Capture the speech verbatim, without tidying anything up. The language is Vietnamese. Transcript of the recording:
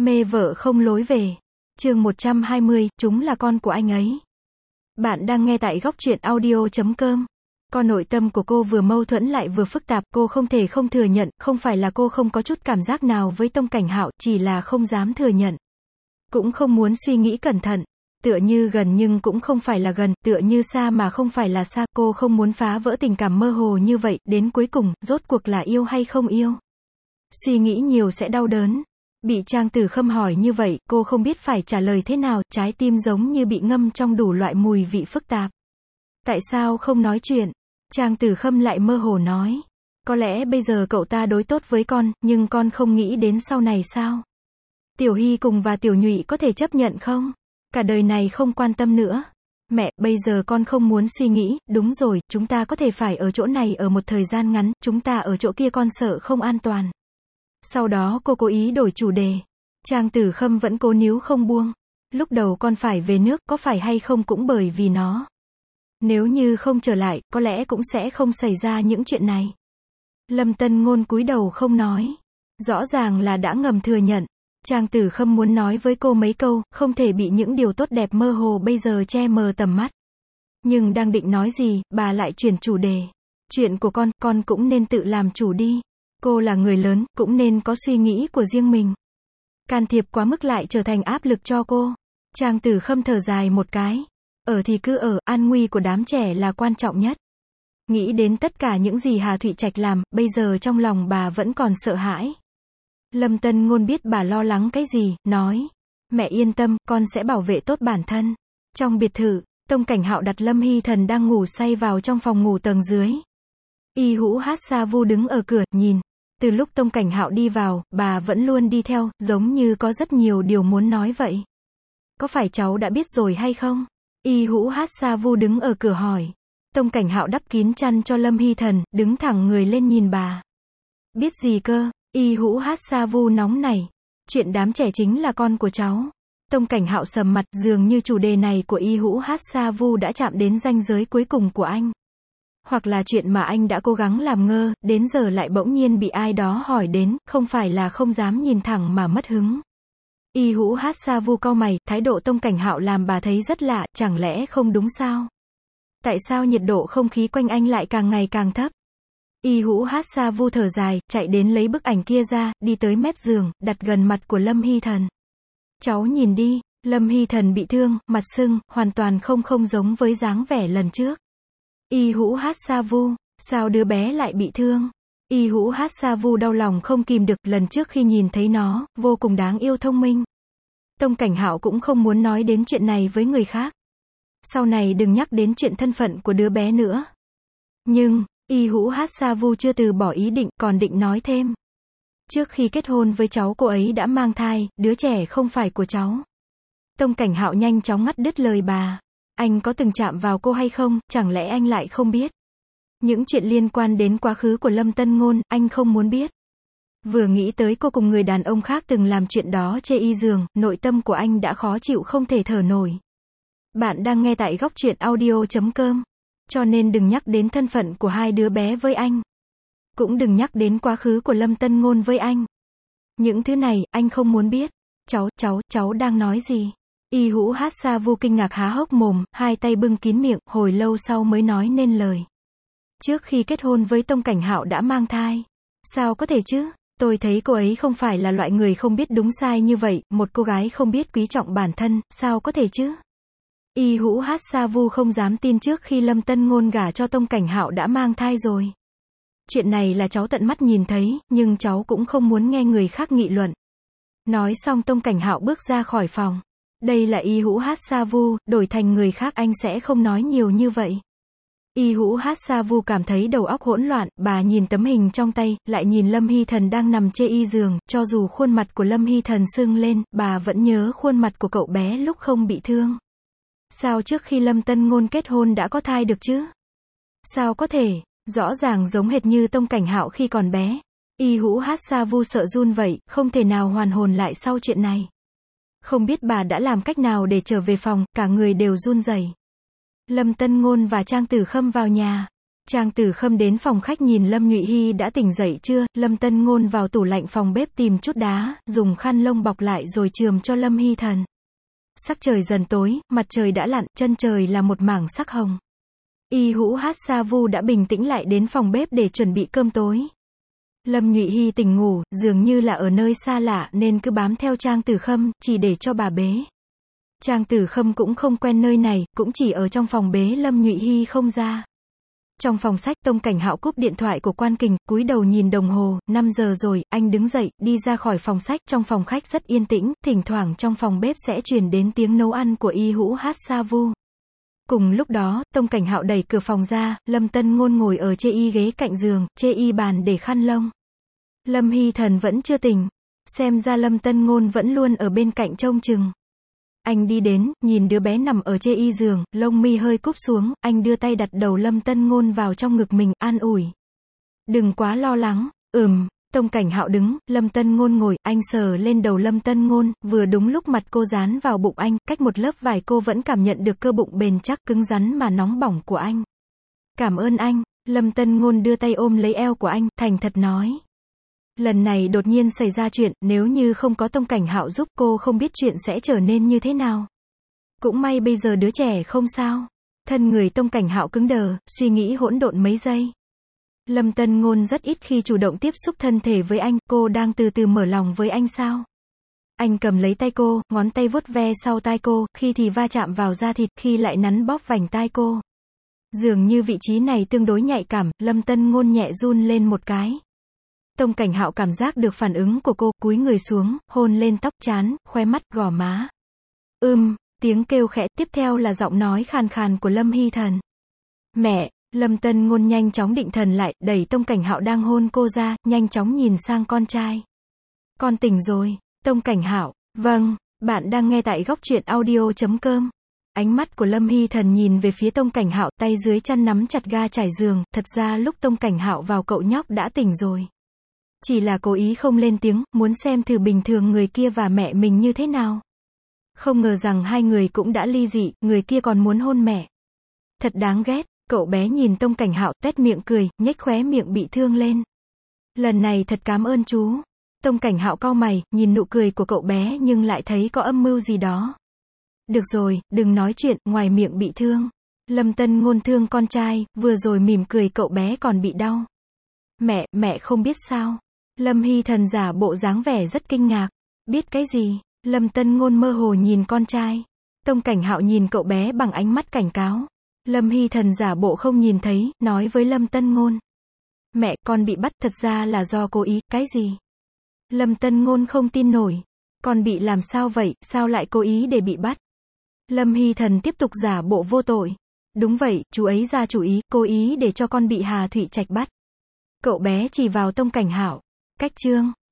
Mê vợ không lối về. Chương một trăm hai mươi, chúng là con của anh ấy. Bạn đang nghe tại góc truyện audio chấm com. Con nội tâm của cô vừa mâu thuẫn lại vừa phức tạp, cô không thể không thừa nhận, không phải là cô không có chút cảm giác nào với Tông Cảnh Hạo, chỉ là không dám thừa nhận. Cũng không muốn suy nghĩ cẩn thận. Tựa như gần nhưng cũng không phải là gần, tựa như xa mà không phải là xa, cô không muốn phá vỡ tình cảm mơ hồ như vậy, đến cuối cùng, rốt cuộc là yêu hay không yêu. Suy nghĩ nhiều sẽ đau đớn. Bị Trang Tử Khâm hỏi như vậy, cô không biết phải trả lời thế nào, trái tim giống như bị ngâm trong đủ loại mùi vị phức tạp. Tại sao không nói chuyện? Trang Tử Khâm lại mơ hồ nói. Có lẽ bây giờ cậu ta đối tốt với con, nhưng con không nghĩ đến sau này sao? Tiểu Hy cùng và Tiểu Nhụy có thể chấp nhận không? Cả đời này không quan tâm nữa. Mẹ, bây giờ con không muốn suy nghĩ, đúng rồi, chúng ta có thể phải ở chỗ này ở một thời gian ngắn, chúng ta ở chỗ kia con sợ không an toàn. Sau đó cô cố ý đổi chủ đề. Trang Tử Khâm vẫn cố níu không buông. Lúc đầu con phải về nước, có phải hay không cũng bởi vì nó. Nếu như không trở lại, có lẽ cũng sẽ không xảy ra những chuyện này. Lâm Tân Ngôn cúi đầu không nói. Rõ ràng là đã ngầm thừa nhận. Trang Tử Khâm muốn nói với cô mấy câu, không thể bị những điều tốt đẹp mơ hồ bây giờ che mờ tầm mắt. Nhưng đang định nói gì, bà lại chuyển chủ đề. Chuyện của con, con cũng nên tự làm chủ đi. Cô là người lớn, cũng nên có suy nghĩ của riêng mình. Can thiệp quá mức lại trở thành áp lực cho cô. Trang Tử Khâm thở dài một cái. Ở thì cứ ở, an nguy của đám trẻ là quan trọng nhất. Nghĩ đến tất cả những gì Hà Thụy Trạch làm, bây giờ trong lòng bà vẫn còn sợ hãi. Lâm Tân Ngôn biết bà lo lắng cái gì, nói. Mẹ yên tâm, con sẽ bảo vệ tốt bản thân. Trong biệt thự, Tông Cảnh Hạo đặt Lâm Hy Thần đang ngủ say vào trong phòng ngủ tầng dưới. Y Hữu Hát Sa Vu đứng ở cửa, nhìn. Từ lúc Tông Cảnh Hạo đi vào, bà vẫn luôn đi theo, giống như có rất nhiều điều muốn nói vậy. Có phải cháu đã biết rồi hay không? Y Hữu Hát Sa Vu đứng ở cửa hỏi. Tông Cảnh Hạo đắp kín chăn cho Lâm Hy Thần, đứng thẳng người lên nhìn bà. Biết gì cơ? Y Hữu Hát Sa Vu nóng này. Chuyện đám trẻ chính là con của cháu. Tông Cảnh Hạo sầm mặt, dường như chủ đề này của Y Hữu Hát Sa Vu đã chạm đến ranh giới cuối cùng của anh. Hoặc là chuyện mà anh đã cố gắng làm ngơ, đến giờ lại bỗng nhiên bị ai đó hỏi đến, không phải là không dám nhìn thẳng mà mất hứng. Y Hữu Hát Sa Vu cau mày, thái độ Tông Cảnh Hạo làm bà thấy rất lạ, chẳng lẽ không đúng sao? Tại sao nhiệt độ không khí quanh anh lại càng ngày càng thấp? Y Hữu Hát Sa Vu thở dài, chạy đến lấy bức ảnh kia ra, đi tới mép giường, đặt gần mặt của Lâm Hy Thần. Cháu nhìn đi, Lâm Hy Thần bị thương, mặt sưng, hoàn toàn không không giống với dáng vẻ lần trước. Y Hữu Hát Sa Vu, sao đứa bé lại bị thương? Y Hữu Hát Sa Vu đau lòng không kìm được, lần trước khi nhìn thấy nó, vô cùng đáng yêu thông minh. Tông Cảnh Hạo cũng không muốn nói đến chuyện này với người khác. Sau này đừng nhắc đến chuyện thân phận của đứa bé nữa. Nhưng, Y Hữu Hát Sa Vu chưa từ bỏ ý định, còn định nói thêm. Trước khi kết hôn với cháu cô ấy đã mang thai, đứa trẻ không phải của cháu. Tông Cảnh Hạo nhanh chóng ngắt đứt lời bà. Anh có từng chạm vào cô hay không, chẳng lẽ anh lại không biết? Những chuyện liên quan đến quá khứ của Lâm Tân Ngôn, anh không muốn biết. Vừa nghĩ tới cô cùng người đàn ông khác từng làm chuyện đó chê y giường, nội tâm của anh đã khó chịu không thể thở nổi. Bạn đang nghe tại góc truyện audio chấm com. Cho nên đừng nhắc đến thân phận của hai đứa bé với anh. Cũng đừng nhắc đến quá khứ của Lâm Tân Ngôn với anh. Những thứ này, anh không muốn biết. Cháu, cháu, cháu đang nói gì? Y Hữu Hát Sa Vu kinh ngạc há hốc mồm, hai tay bưng kín miệng, hồi lâu sau mới nói nên lời. Trước khi kết hôn với Tông Cảnh Hạo đã mang thai. Sao có thể chứ? Tôi thấy cô ấy không phải là loại người không biết đúng sai như vậy, một cô gái không biết quý trọng bản thân, sao có thể chứ? Y Hữu Hát Sa Vu không dám tin trước khi Lâm Tân Ngôn gả cho Tông Cảnh Hạo đã mang thai rồi. Chuyện này là cháu tận mắt nhìn thấy, nhưng cháu cũng không muốn nghe người khác nghị luận. Nói xong Tông Cảnh Hạo bước ra khỏi phòng. Đây là Y Hữu Hát Sa Vu, đổi thành người khác anh sẽ không nói nhiều như vậy. Y Hữu Hát Sa Vu cảm thấy đầu óc hỗn loạn, bà nhìn tấm hình trong tay, lại nhìn Lâm Hy Thần đang nằm chê y giường, cho dù khuôn mặt của Lâm Hy Thần sưng lên, bà vẫn nhớ khuôn mặt của cậu bé lúc không bị thương. Sao trước khi Lâm Tân Ngôn kết hôn đã có thai được chứ? Sao có thể? Rõ ràng giống hệt như Tông Cảnh Hạo khi còn bé. Y Hữu Hát Sa Vu sợ run vậy, không thể nào hoàn hồn lại sau chuyện này. Không biết bà đã làm cách nào để trở về phòng, cả người đều run rẩy. Lâm Tân Ngôn và Trang Tử Khâm vào nhà. Trang Tử Khâm đến phòng khách nhìn Lâm Nhụy Hy đã tỉnh dậy chưa, Lâm Tân Ngôn vào tủ lạnh phòng bếp tìm chút đá, dùng khăn lông bọc lại rồi chườm cho Lâm Hy Thần. Sắc trời dần tối, mặt trời đã lặn, chân trời là một mảng sắc hồng. Y Hữu Hát Sa Vu đã bình tĩnh lại đến phòng bếp để chuẩn bị cơm tối. Lâm Nhụy Hy tỉnh ngủ, dường như là ở nơi xa lạ nên cứ bám theo Trang Tử Khâm, chỉ để cho bà bế. Trang Tử Khâm cũng không quen nơi này, cũng chỉ ở trong phòng bế Lâm Nhụy Hy không ra. Trong phòng sách, Tông Cảnh Hạo cúp điện thoại của Quan Kình, cúi đầu nhìn đồng hồ, năm giờ rồi, anh đứng dậy, đi ra khỏi phòng sách, trong phòng khách rất yên tĩnh, thỉnh thoảng trong phòng bếp sẽ truyền đến tiếng nấu ăn của Y Hữu Hát Sa Vu. Cùng lúc đó, Tông Cảnh Hạo đẩy cửa phòng ra, Lâm Tân Ngôn ngồi ở chê y ghế cạnh giường, chê y bàn để khăn lông. Lâm Hy Thần vẫn chưa tỉnh, xem ra Lâm Tân Ngôn vẫn luôn ở bên cạnh trông chừng. Anh đi đến, nhìn đứa bé nằm ở chê y giường, lông mi hơi cúp xuống, anh đưa tay đặt đầu Lâm Tân Ngôn vào trong ngực mình, an ủi. Đừng quá lo lắng, ừm, Tông Cảnh Hạo đứng, Lâm Tân Ngôn ngồi, anh sờ lên đầu Lâm Tân Ngôn, vừa đúng lúc mặt cô dán vào bụng anh, cách một lớp vải cô vẫn cảm nhận được cơ bụng bền chắc, cứng rắn mà nóng bỏng của anh. Cảm ơn anh, Lâm Tân Ngôn đưa tay ôm lấy eo của anh, thành thật nói. Lần này đột nhiên xảy ra chuyện, nếu như không có Tông Cảnh Hạo giúp cô không biết chuyện sẽ trở nên như thế nào. Cũng may bây giờ đứa trẻ không sao. Thân người Tông Cảnh Hạo cứng đờ, suy nghĩ hỗn độn mấy giây. Lâm Tân Ngôn rất ít khi chủ động tiếp xúc thân thể với anh, cô đang từ từ mở lòng với anh sao? Anh cầm lấy tay cô, ngón tay vuốt ve sau tai cô, khi thì va chạm vào da thịt, khi lại nắn bóp vành tai cô. Dường như vị trí này tương đối nhạy cảm, Lâm Tân Ngôn nhẹ run lên một cái. Tông Cảnh Hạo cảm giác được phản ứng của cô, cúi người xuống, hôn lên tóc trán, khóe mắt, gò má. Ưm, tiếng kêu khẽ, tiếp theo là giọng nói khàn khàn của Lâm Hy Thần. Mẹ, Lâm Tân Ngôn nhanh chóng định thần lại, đẩy Tông Cảnh Hạo đang hôn cô ra, nhanh chóng nhìn sang con trai. Con tỉnh rồi, Tông Cảnh Hạo, vâng, bạn đang nghe tại góc truyện audio chấm com. Ánh mắt của Lâm Hy Thần nhìn về phía Tông Cảnh Hạo, tay dưới chăn nắm chặt ga trải giường, thật ra lúc Tông Cảnh Hạo vào cậu nhóc đã tỉnh rồi. Chỉ là cố ý không lên tiếng, muốn xem thử bình thường người kia và mẹ mình như thế nào. Không ngờ rằng hai người cũng đã ly dị, người kia còn muốn hôn mẹ. Thật đáng ghét, cậu bé nhìn Tông Cảnh Hạo, tét miệng cười, nhếch khóe miệng bị thương lên. Lần này thật cảm ơn chú. Tông Cảnh Hạo cau mày, nhìn nụ cười của cậu bé nhưng lại thấy có âm mưu gì đó. Được rồi, đừng nói chuyện, ngoài miệng bị thương. Lâm Tân Ngôn thương con trai, vừa rồi mỉm cười cậu bé còn bị đau. Mẹ, mẹ không biết sao. Lâm Hy Thần giả bộ dáng vẻ rất kinh ngạc. Biết cái gì? Lâm Tân Ngôn mơ hồ nhìn con trai. Tông Cảnh Hạo nhìn cậu bé bằng ánh mắt cảnh cáo. Lâm Hy Thần giả bộ không nhìn thấy, nói với Lâm Tân Ngôn. Mẹ, con bị bắt thật ra là do cố ý, cái gì? Lâm Tân Ngôn không tin nổi. Con bị làm sao vậy, sao lại cố ý để bị bắt? Lâm Hy Thần tiếp tục giả bộ vô tội. Đúng vậy, chú ấy ra chủ ý, cố ý để cho con bị Hà Thụy Trạch bắt. Cậu bé chỉ vào Tông Cảnh Hạo. Cách chương